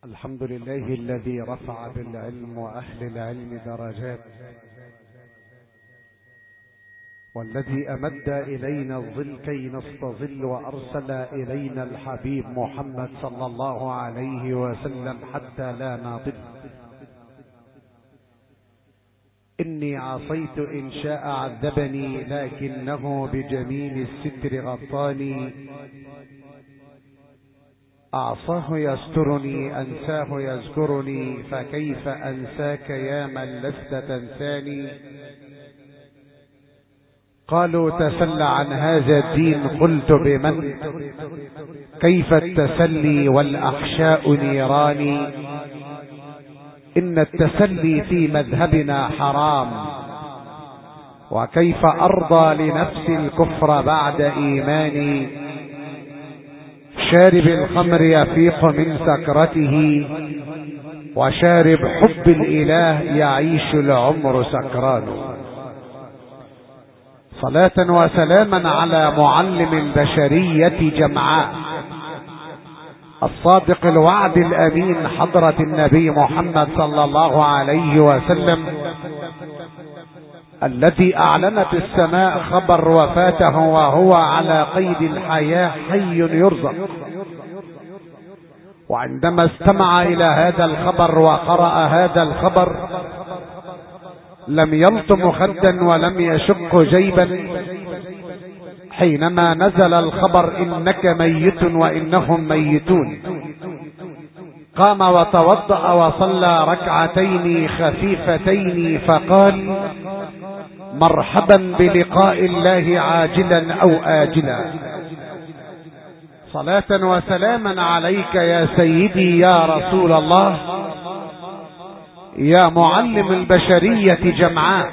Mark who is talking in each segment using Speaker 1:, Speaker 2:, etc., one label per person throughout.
Speaker 1: الحمد لله الذي رفع بالعلم وأهل العلم درجات، والذي أمد إلينا الظل كي نستظل، وأرسل إلينا الحبيب محمد صلى الله عليه وسلم حتى لا نضل. إني عصيت إن شاء عذبني، لكنه بجميل الستر غطاني. أعصاه يسترني، أنساه يذكرني، فكيف أنساك يا من لست تنساني. قالوا تسل عن هذا الدين، قلت بمن؟ كيف التسلي والأحشاء نيراني. إن التسلي في مذهبنا حرام، وكيف أرضى لنفسي الكفر بعد إيماني. شارب الخمر يفيق من سكرته، وشارب حب الإله يعيش العمر سكران. صلاة وسلاما على معلم البشرية جمعاء، الصادق الوعد الأمين، حضرة النبي محمد صلى الله عليه وسلم، الذي أعلنت السماء خبر وفاته وهو على قيد الحياة حي يرزق. وعندما استمع إلى هذا الخبر وقرأ هذا الخبر، لم يلطم خدا ولم يشق جيبا. حينما نزل الخبر إنك ميت وإنهم ميتون، قام وتوضأ وصلى ركعتين خفيفتين، فقال مرحبا بلقاء الله عاجلا أو آجلا. صلاة وسلاما عليك يا سيدي يا رسول الله، يا معلم البشرية جمعاء،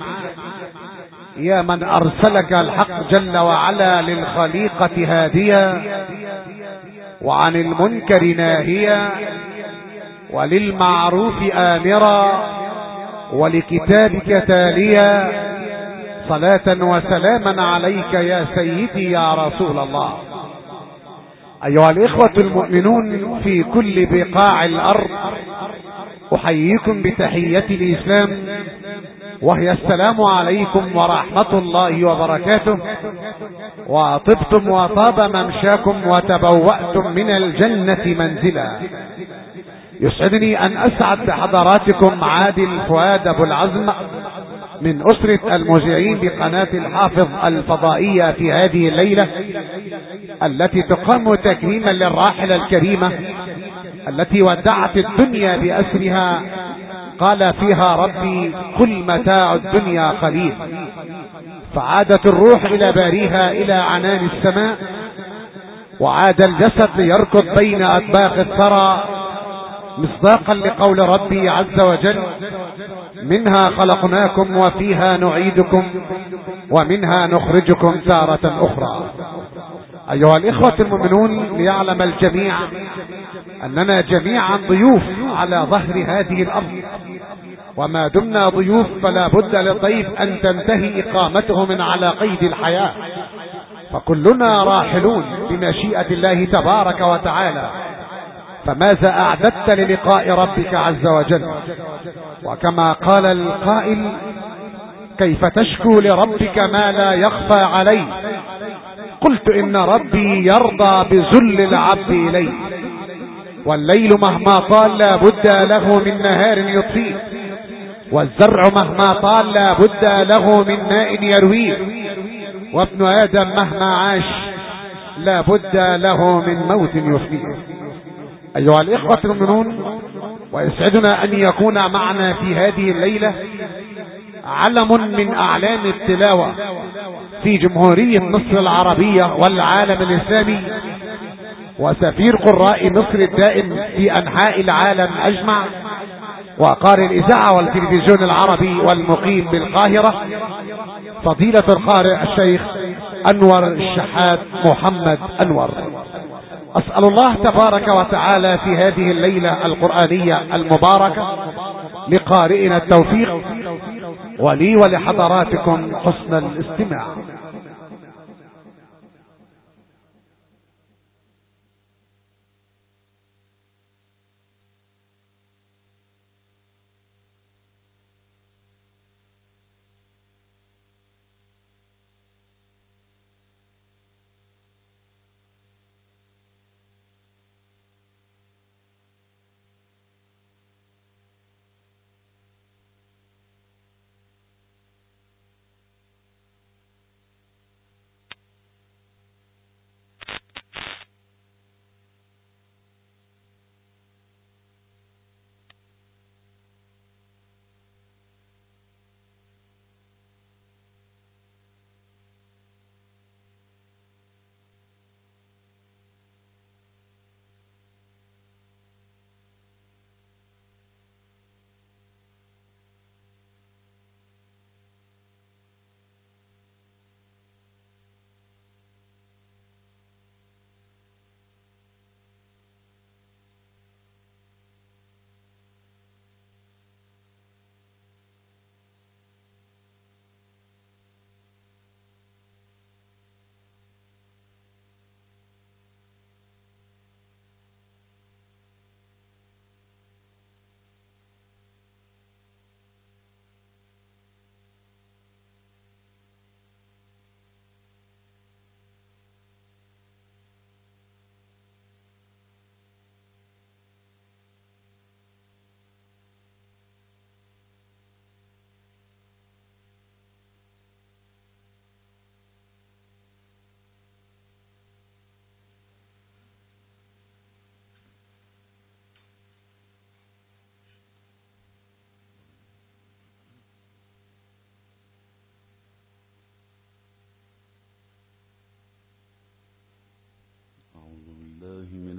Speaker 1: يا من أرسلك الحق جل وعلا للخليقة هاديا، وعن المنكر ناهيا، وللمعروف آمرا، ولكتابك تاليا. صلاة وسلاما عليك يا سيدي يا رسول الله. أيها الإخوة المؤمنون في كل بقاع الأرض، أحييكم بتحية الإسلام، وهي السلام عليكم ورحمة الله وبركاته. وطبتم وطاب ممشاكم وتبوأتم من الجنة منزلا. يسعدني أن أسعد بحضراتكم عادل فؤاد أبو العزم من أسرة المذيعين بقناة الحافظ الفضائية في هذه الليلة التي تقام تكريما للراحلة الكريمة التي ودعت الدنيا بأسرها. قال فيها ربي قل متاع الدنيا قليل. فعادت الروح إلى باريها إلى عنان السماء، وعاد الجسد ليركض بين أطباق الثرى مصداقا لقول ربي عز وجل منها خلقناكم وفيها نعيدكم ومنها نخرجكم تارة أخرى. أيها الإخوة المؤمنون، ليعلم الجميع أننا جميعا ضيوف على ظهر هذه الأرض، وما دمنا ضيوف فلا بد للضيف أن تنتهي إقامته من على قيد الحياة، فكلنا راحلون بمشيئة الله تبارك وتعالى. فماذا أعددت للقاء ربك عز وجل؟ وكما قال القائل كيف تشكو لربك ما لا يخفى عليه؟ قلت إن ربي يرضى بذل العبد إليه، والليل مهما طال لا بد له من نهار يطفيه، والزرع مهما طال لا بد له من ماء يرويه، وابن آدم مهما عاش لا بد له من موت يفنيه. أيها الإخوة المؤمنون، ويسعدنا أن يكون معنا في هذه الليلة علم من أعلام التلاوة في جمهورية مصر العربية والعالم الإسلامي، وسفير قراء مصر الدائم في أنحاء العالم أجمع، وقارئ الإذاعة والتلفزيون العربي والمقيم بالقاهرة، فضيلة القارئ الشيخ أنور الشحات محمد أنور. أسأل الله تبارك وتعالى في هذه الليلة القرآنية المباركة لقارئنا التوفيق، ولي ولحضراتكم حسن الاستماع.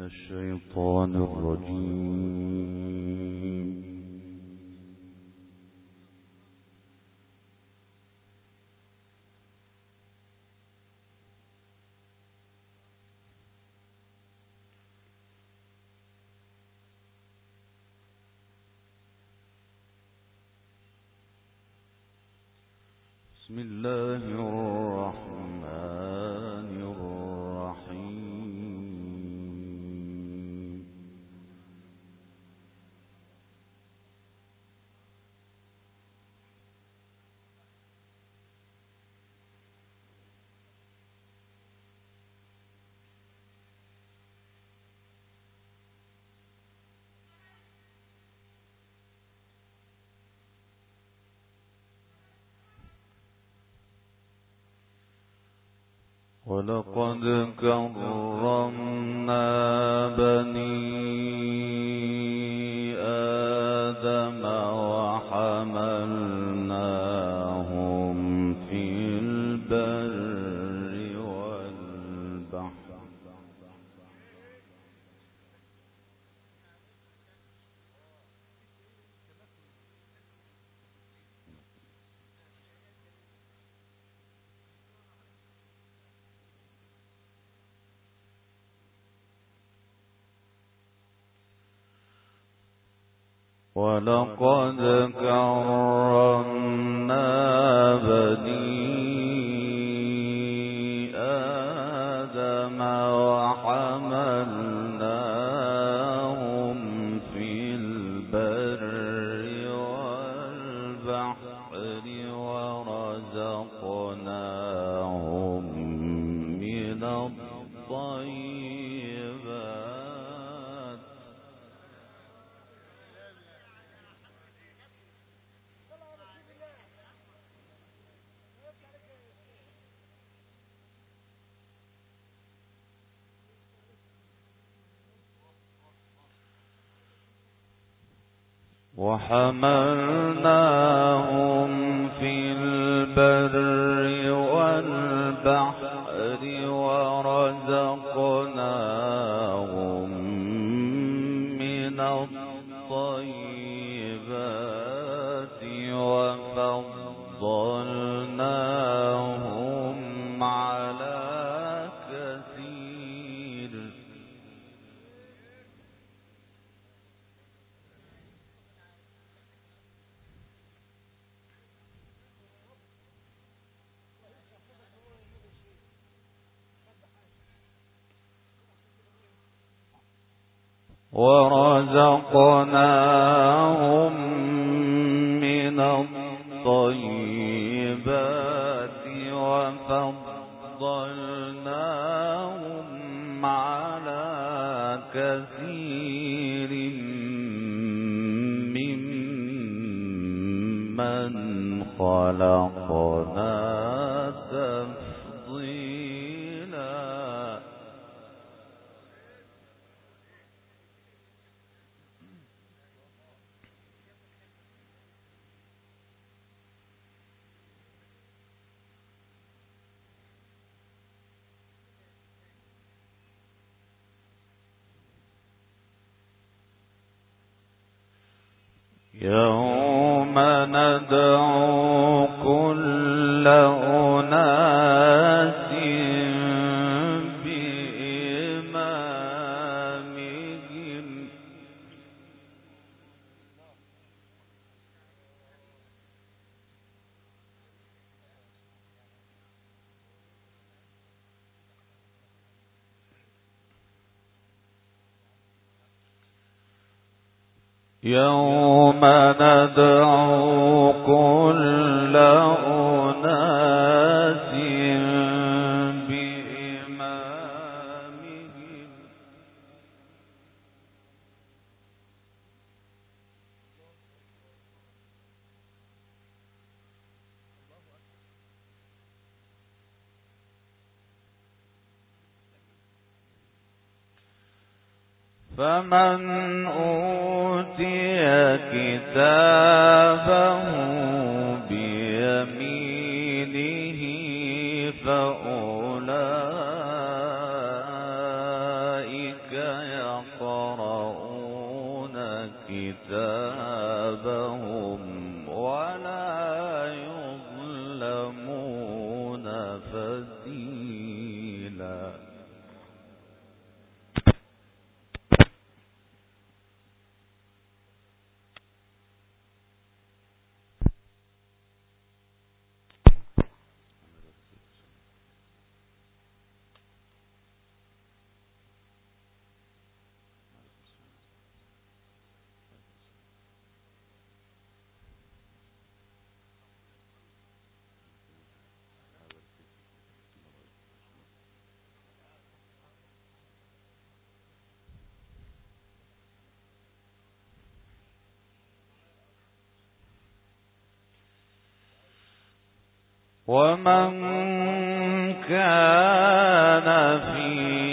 Speaker 2: الشيطان الرجيم. بسم الله الرحمن الرحيم. ولقد كرمنا بني آدم وحملناهم في البر والبحر ولقد كرمنا بني آدم وحملناهم في البر والبحر ورزقناهم من الطيبات وحملناهم في البر والبحر ورزقناهم من الطيبات وفضلناهم على كثير ورزقناهم من الطيبات وفضلناهم على كثير ممن خلقنا تفضيلا. يوم ندعو كل أناس بإمامهم يوم ندعو كل أناس بإمامهم فمن أوتي كتابه بيمينه فأولئك ومن كان في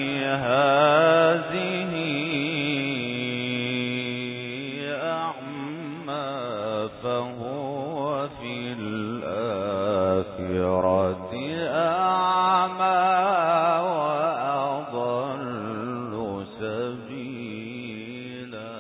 Speaker 2: هذه أعمى فهو في الآخرة أعمى وأضل سبيلا.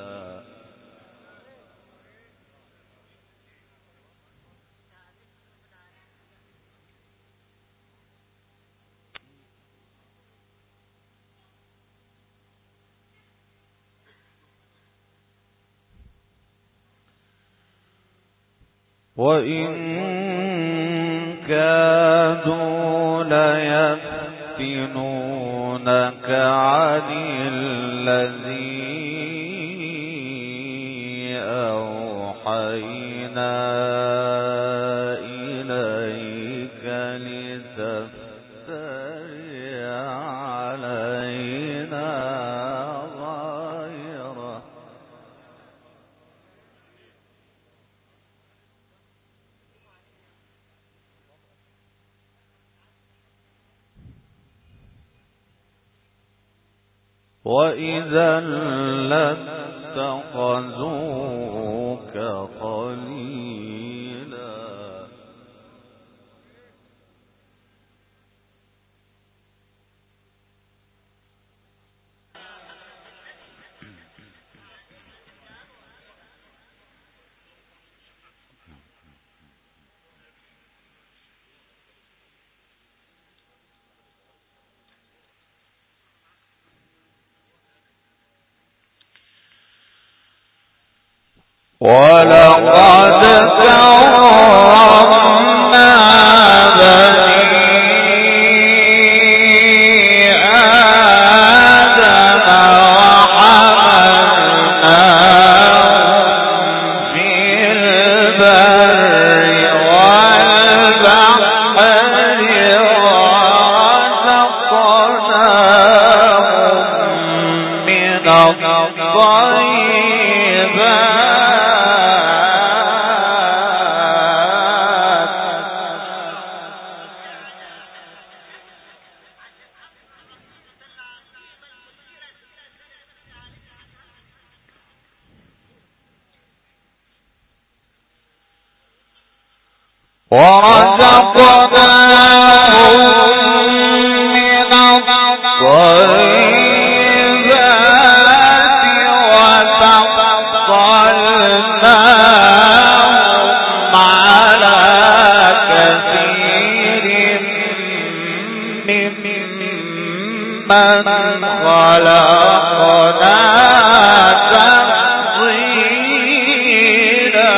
Speaker 2: وإن كادوا ليفتنونك عن الذي أوحينا إليك لتفتري علينا غيره. وإذا لاتخذوك خليلا. ولقد كرمنا بني آدم وحملناهم في البر والبحر ورزقناهم من الطيبات على كثير ممن خلقنا تفضيلا.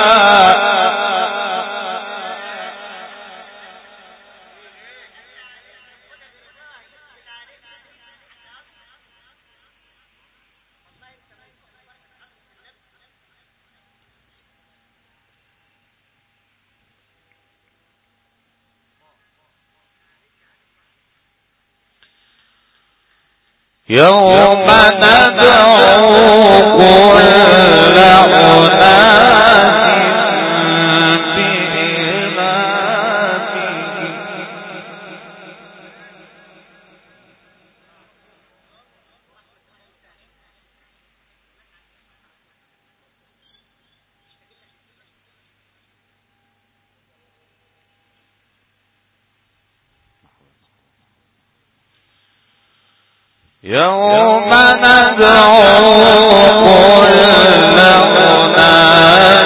Speaker 2: يوم ندعو كل أناس بإمامهم. يوم ندعو كل أناس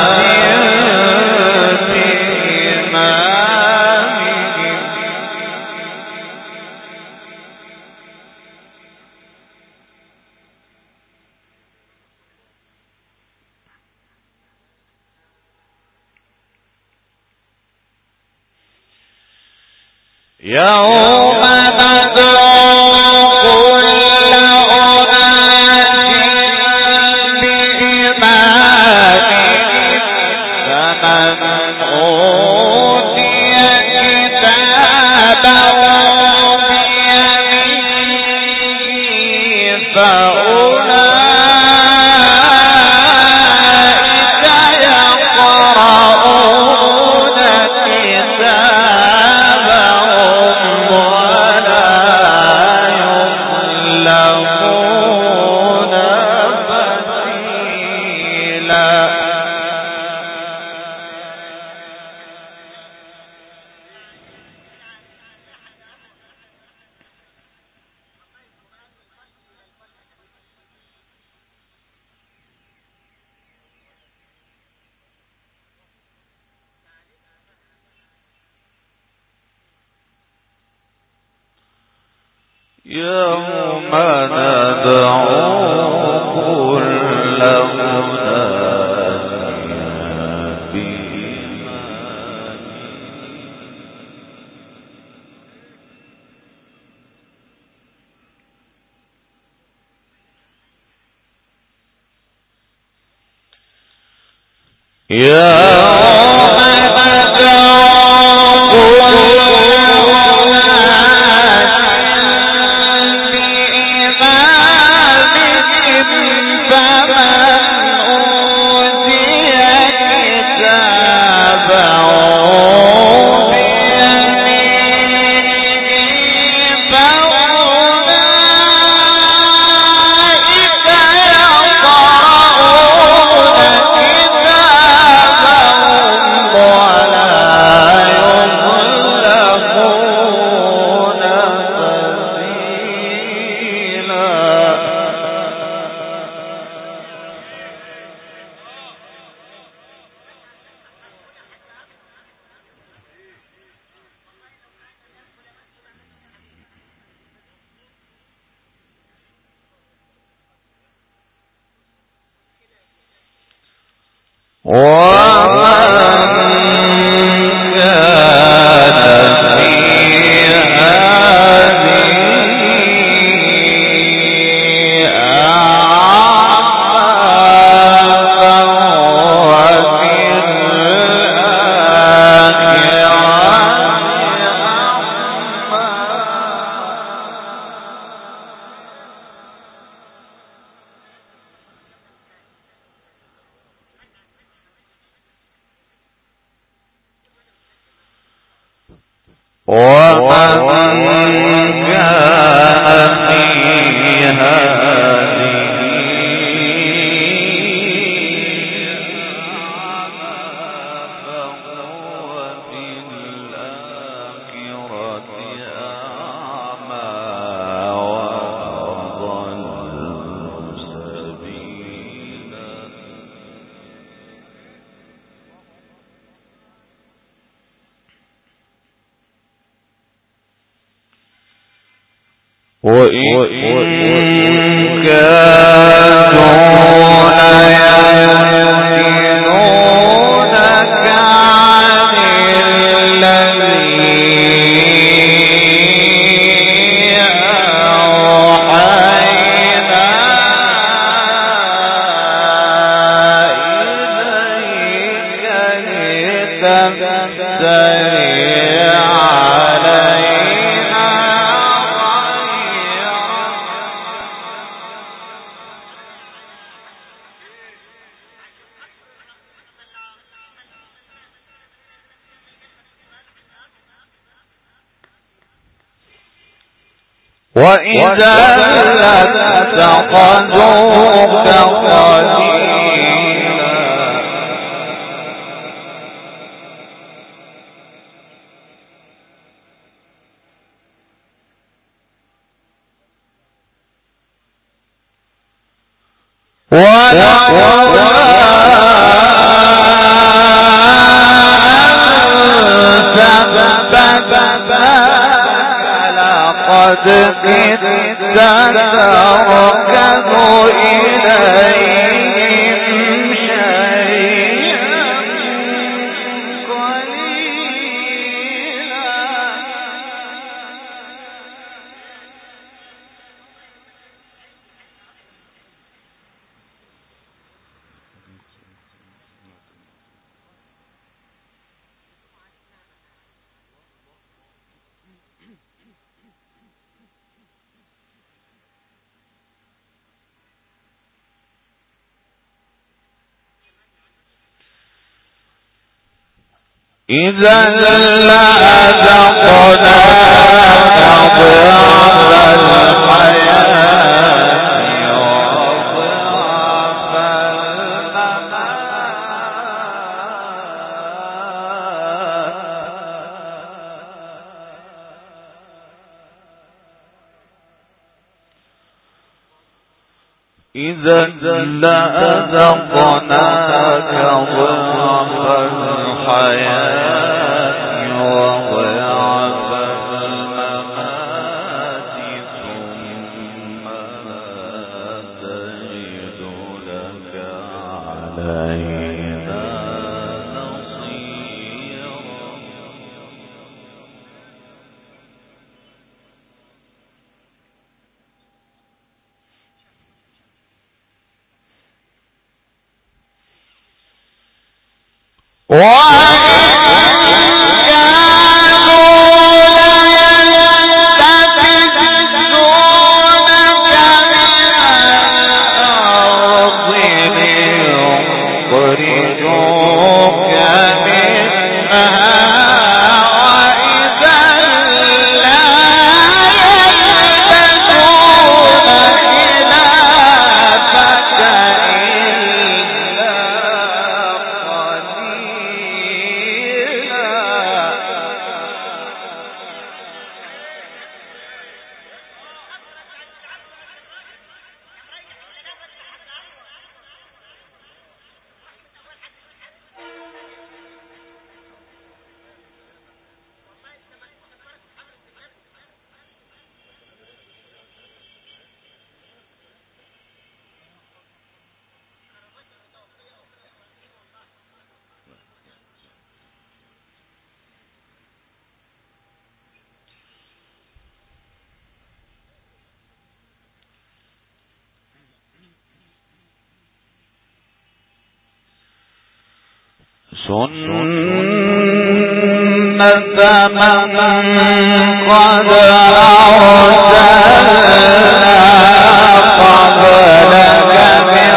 Speaker 2: بإمامهم. يوم ندعو فأولئك يقرؤون كتابهم يوم ندعو كل أناس وإذا لاتخذوك خليلا قد كدت تركنوا إليهم شيئا قليلا إذا لأذقناك ضعف الحياة وضعف الممات إذا لأذقناك ضعف الحياة وضعف الممات سنة من قد أرسلنا قبلك من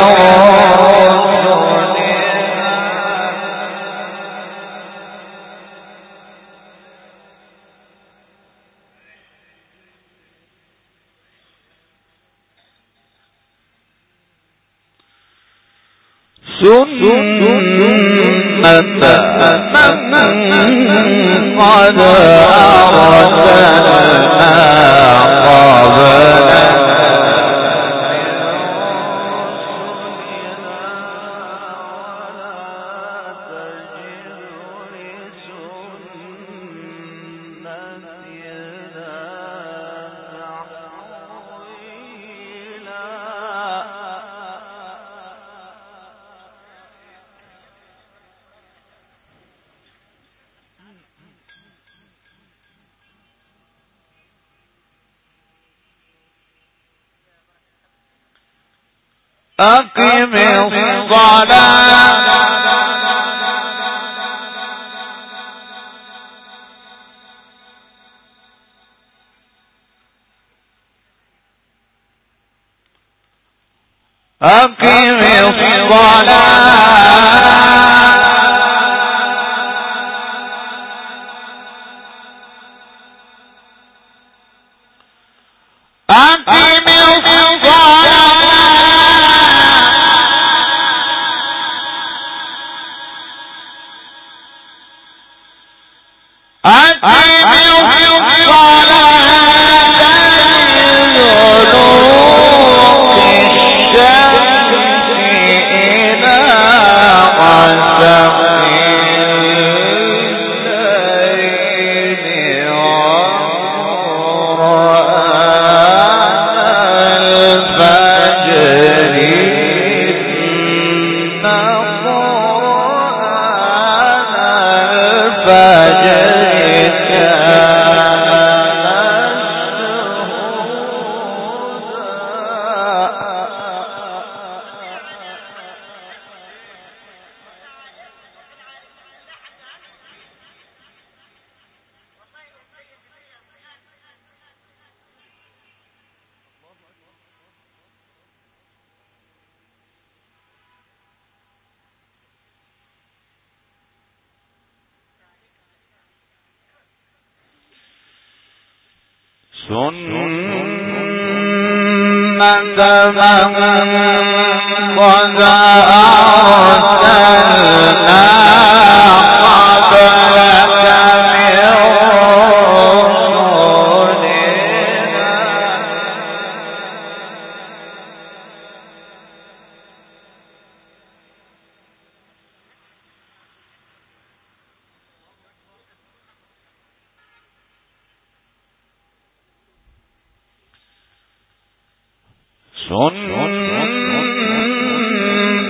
Speaker 2: قد أرسلنا قبلك أقم الصلاة أقم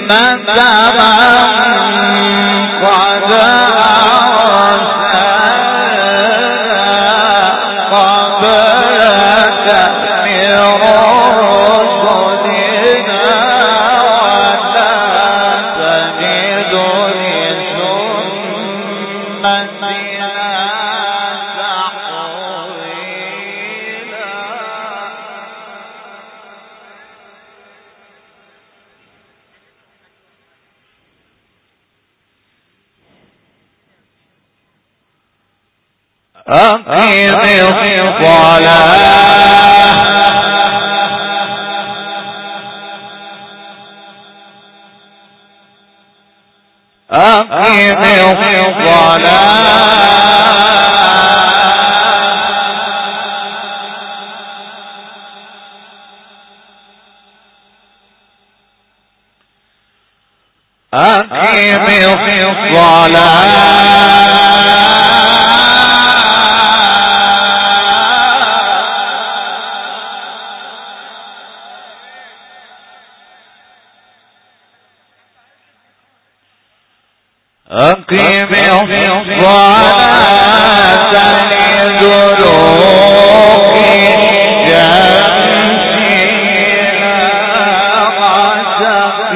Speaker 2: أقم الصلاة لدلوك الشمس إلى غسق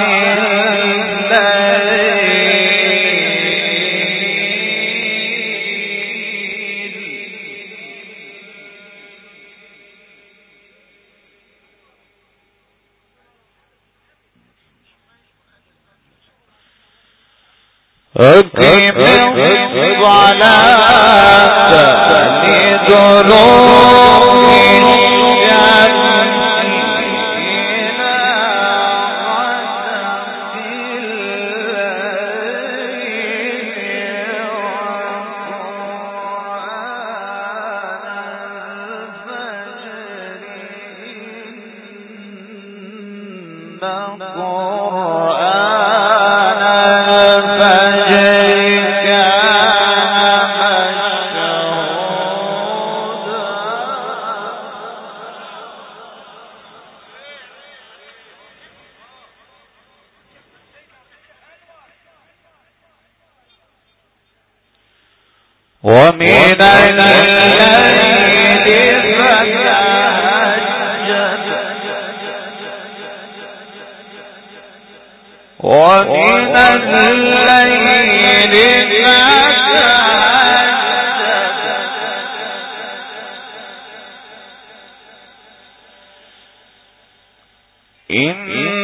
Speaker 2: أقم الصلاة لدلوك ومن الليل فتهجد ومن الليل فتهجد إن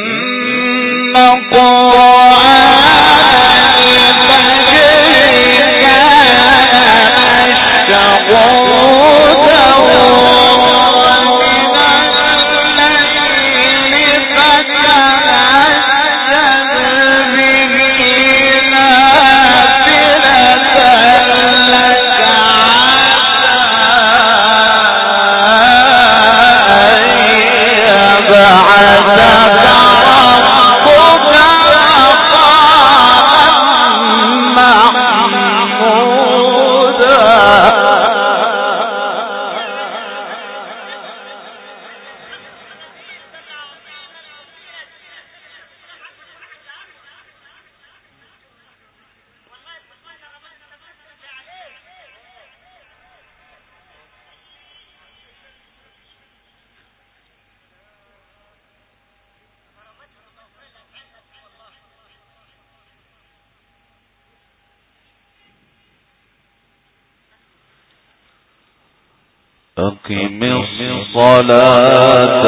Speaker 2: أقم الصلاة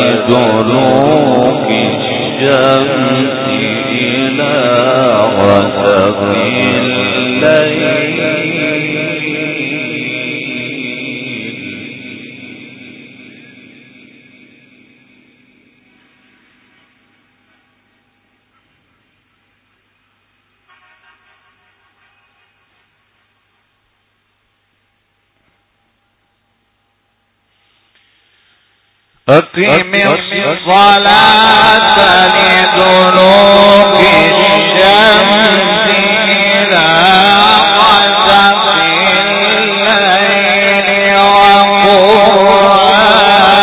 Speaker 2: لدلوك الشمس إلى غسق الليل أقم الصلاة لدلوك الشمس إلى غسق الليل وقرآن الفجر.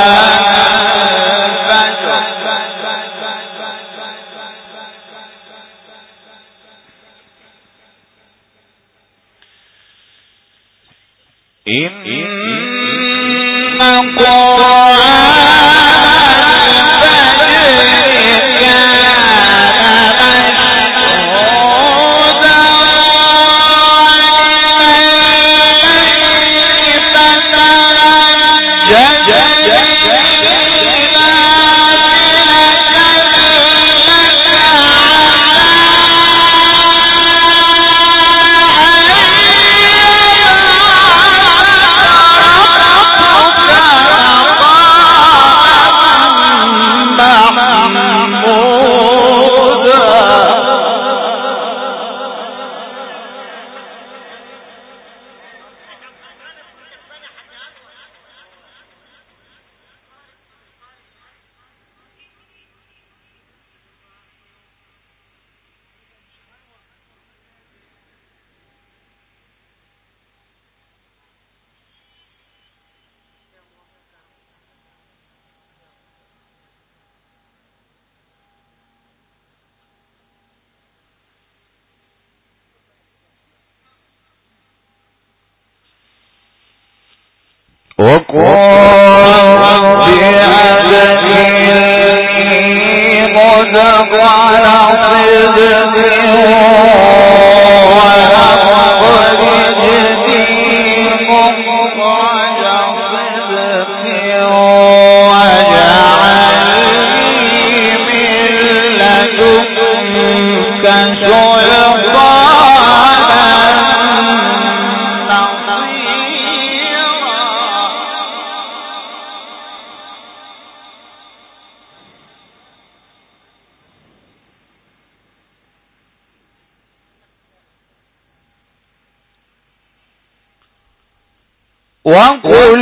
Speaker 2: وقل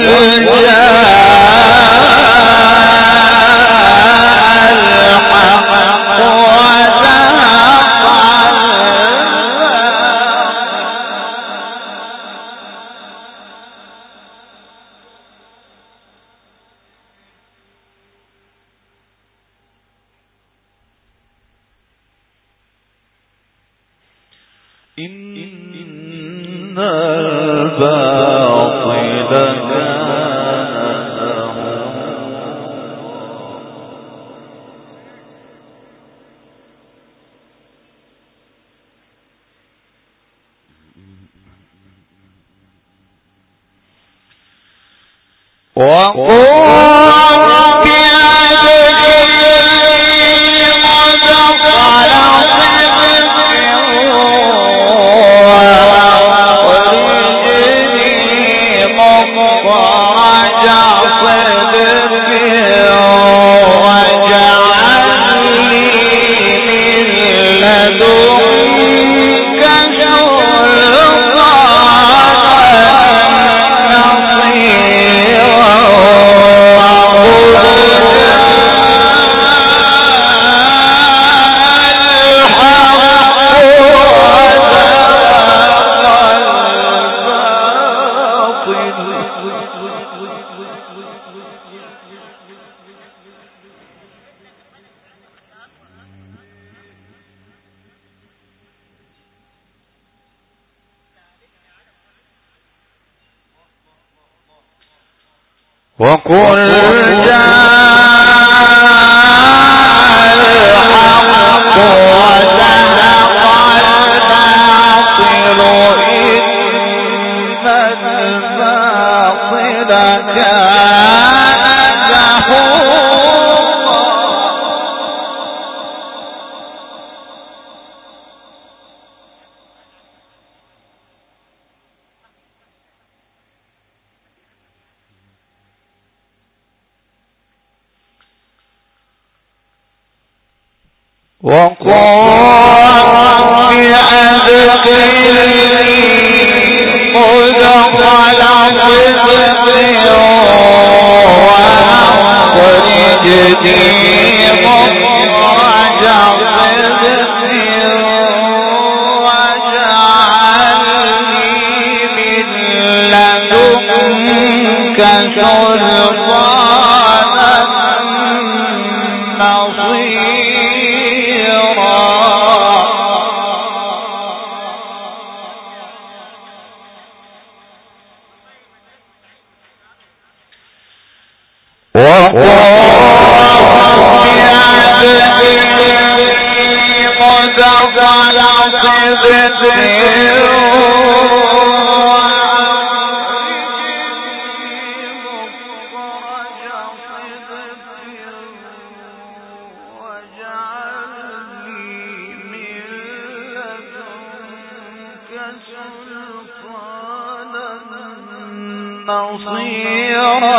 Speaker 2: نصيرا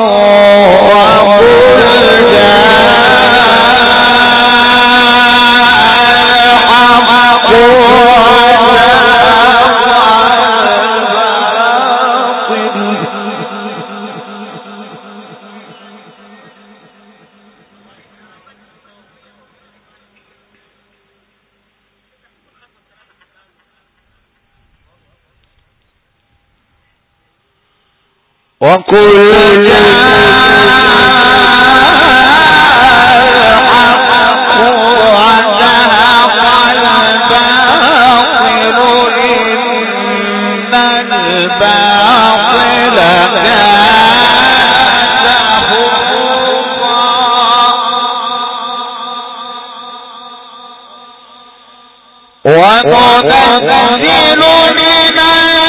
Speaker 2: وقل وقل الحق وزهق الباطل إن الباطل كان زهوقا وننزل من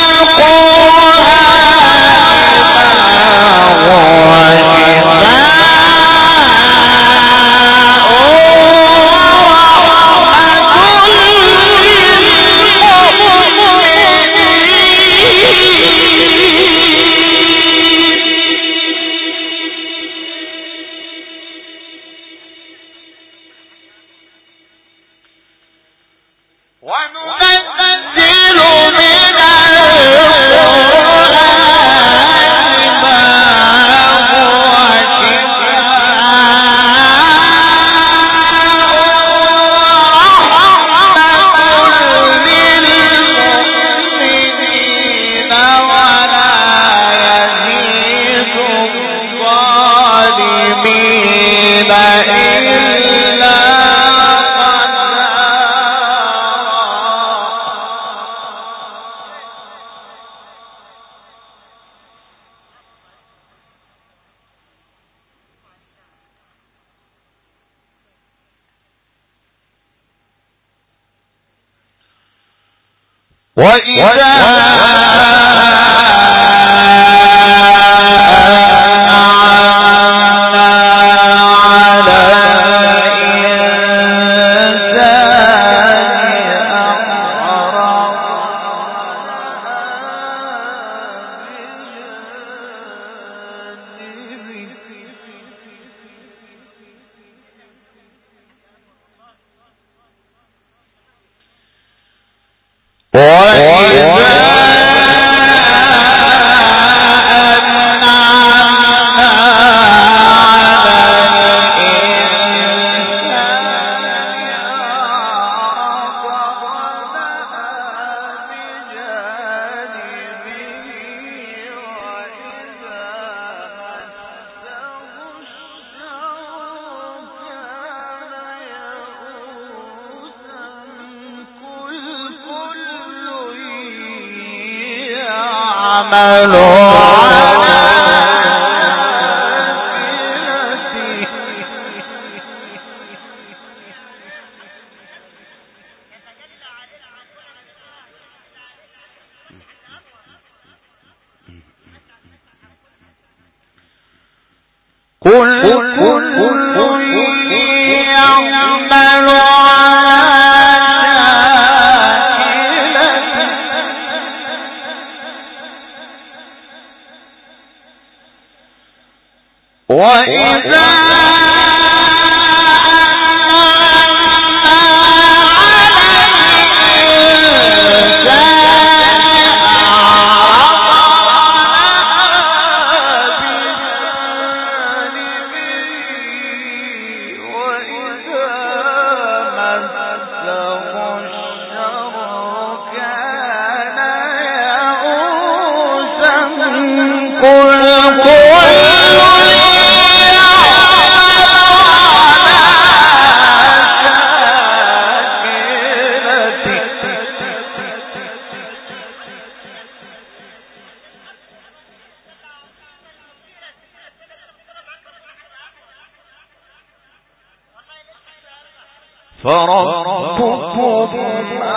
Speaker 2: فربكم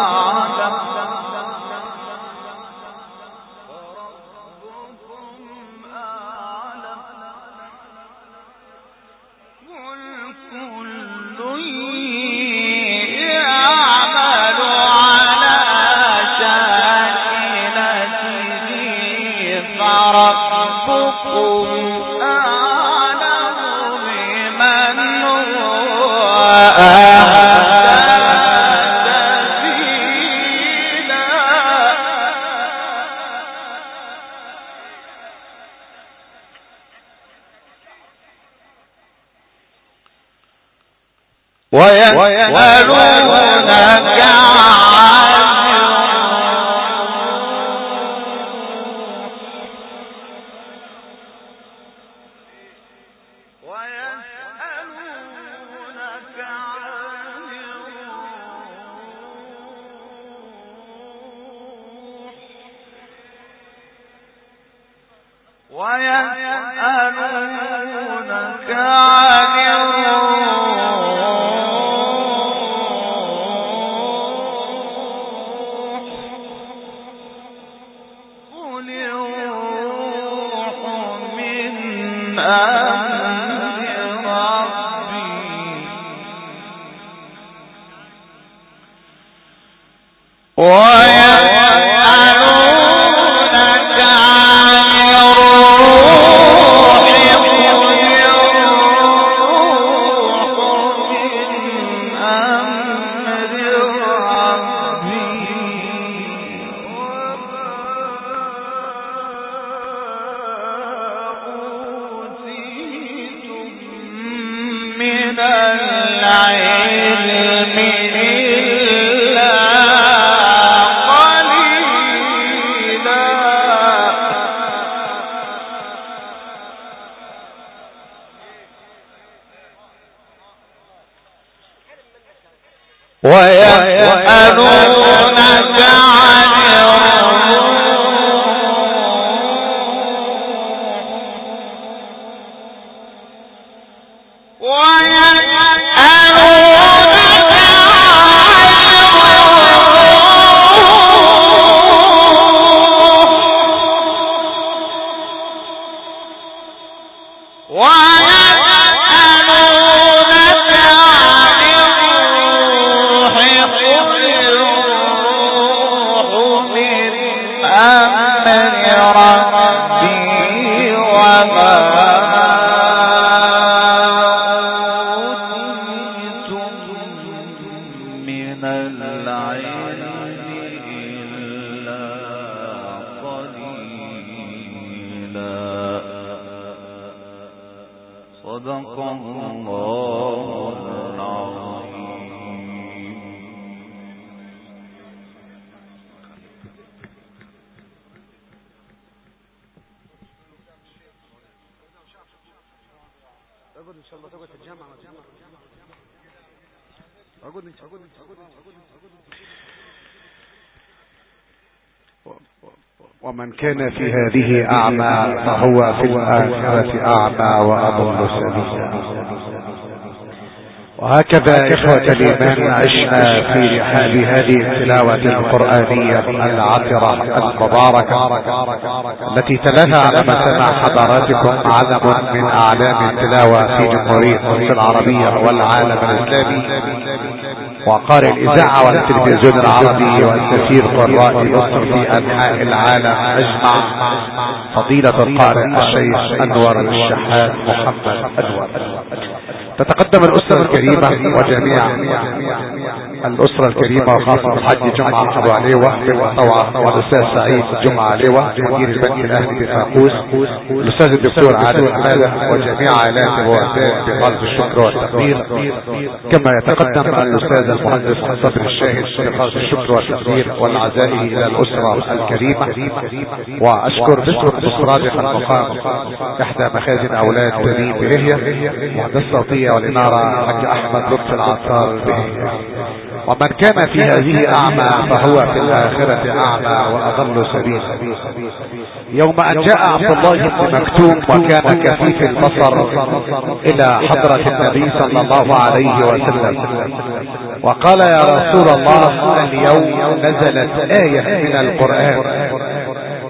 Speaker 2: أعلم قل كل يعمل على شاكلته ويسألونك
Speaker 1: ومن كان في هذه أعمى فهو في الآخرة أعمى وأضل سبيلا. وهكذا إخوة الإيمان عشنا في رحاب هذه التلاوة القرآنية العطرة المباركة التي تلاها على مسامع حضراتكم علم من أعلام التلاوة في جمهورية مصر العربية والعالم الإسلامي، وقارئ الإذاعة والتلفزيون العربي والسفير قراء مصر في أنحاء العالم أجمع، فضيلة القارئ الشيخ أنور الشحات محمد أنور. تتقدم الأسرة الكريمة وجميع الأسرة الكريمة وخاصة الحاج جمعة أبو عليوة بالطوعة، والأستاذ سعيد جمعة عليوة مدير البنك الأهلي بفاقوس، الأستاذ الدكتور عادل حمادة وجميع عائلات الوفاة بقلب الشكر والتقدير، كما يتقدم الأستاذ المهندس صبري الشاهد بقلب الشكر والتقدير والعزاء إلى الأسرة الكريمة. وأشكر باسم الصادق المقام إحدى مخازن أولاد تميم بلهية مهندس الصوتية والإنارة حاج أحمد لطفي العطار بلهية. ومن كان في هذه أعمى فهو في الآخرة أعمى وأضل سبيلا. يوم أن جاء عبد الله بن مكتوم وكان كفيف البصر إلى حضرة النبي صلى الله عليه وسلم وقال: يا رسول الله، اليوم نزلت آية من القرآن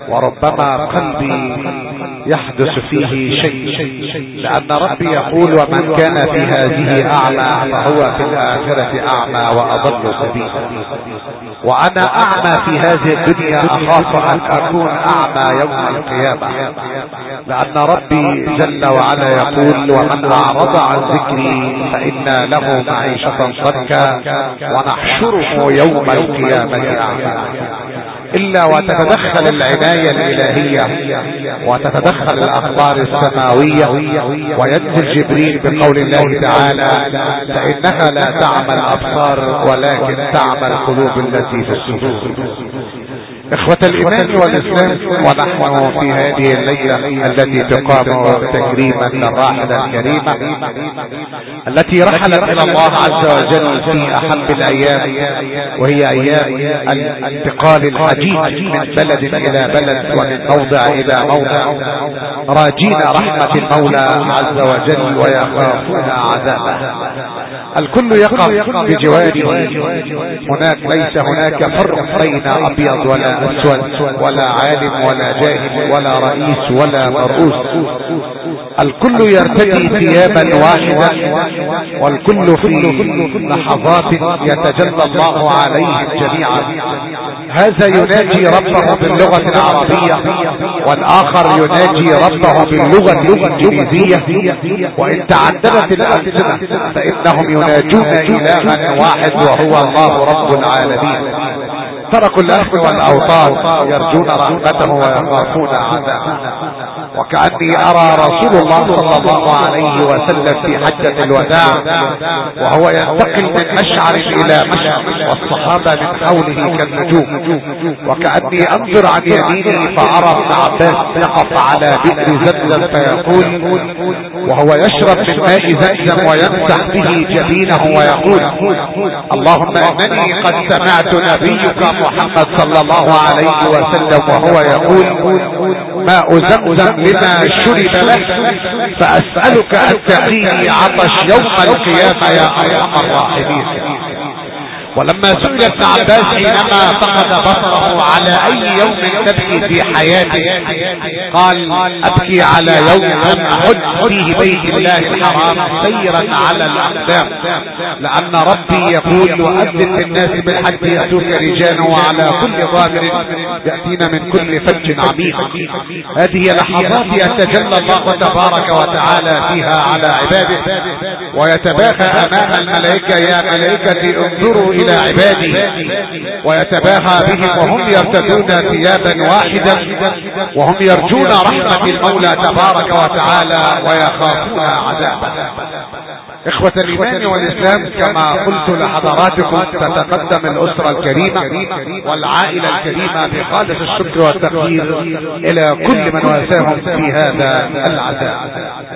Speaker 1: وربما قلبي يحدث فيه شيء، لأن ربي يقول ومن كان في هذه أعمى فهو في الآخرة أعمى وأضل سبيلا. وأنا أعمى في هذه الدنيا، أخاف أن أكون أعمى يوم القيامة، لأن ربي جل وعلا يقول ومن أعرض عن ذكري فإن له معيشة ضنكا ونحشره يوم القيامة أعمى. إلا وتتدخل العناية الإلهية وتتدخل الأخبار السماوية وينزل جبريل بقول الله تعالى فإنها لا تعمى الأبصار ولكن تعمى القلوب التي في الصدور. إخوة الإيمان والإسلام، ونحن في هذه الليلة التي تقام تكريما للراحلة الكريمة التي رحلت إلى الله عز وجل في أحب الأيام، وهي أيام الانتقال الحجيج من بلد إلى بلد ومن موضع إلى موضع، راجين رحمة المولى عز وجل ويخافون عذابه. الكل يقف بجواره، هناك ليس هناك فرق بين أبيض ولا أسود ولا عالم ولا جاهل ولا رئيس ولا مرؤوس، الكل يرتدي ثيابا واحدة، والكل في لحظات يتجلى الله عليهم جميعا. هذا يناجي ربه باللغة العربية، والآخر يناجي ربه باللغة الإنجليزية، وإن تعددت الألسنة فإنهم يناجون إلها واحد وهو الله رب العالمين. تركوا الأهل والأوطان يرجون رحمته ويخافون عذابه. وكأني أرى رسول الله صلى الله عليه وسلم في حجة الوداع وهو ينتقل من مشعر إلى مشعر والصحابة من حوله كالنجوم، وكأني أنظر عن يميني فأرى ابن عباس يقف على بئر زمزم فيقول وهو يشرب من ماء زمزم ويمسح به جبينه ويقول اللهم إنني قد سمعت نبيك محمد صلى الله عليه وسلم وهو يقول ماء زمزم لما شرب له، فأسألك أن تقيني عطش يوم القيامة يا أرحم الراحمين. ولما سئل ابن عباس حينما فقد بصره على أي يوم تبكي في حياته قال أبكي على يوم لم أحج فيه بيت الله الحرام سيرا على الأقدام، لأن ربي يقول وأذن للناس بالحج يأتوك رجالا وعلى كل ضامر يأتين من كل فج عميق. هذه لحظات يتجلى الله تبارك وتعالى فيها على عباده ويتباهى أمام الملائكة يا ملائكتي انظروا إلى عباده، ويتباهى بهم وهم يرتدون ثيابا واحدا وهم يرجون رحمة المولى تبارك وتعالى ويخافون عذابه. إخوة الإيمان والإسلام، كما قلت لحضراتكم تتقدم الأسرة الكريمة والعائلة الكريمة بخالص الشكر والتقدير إلى كل من واساهم في هذا العزاء.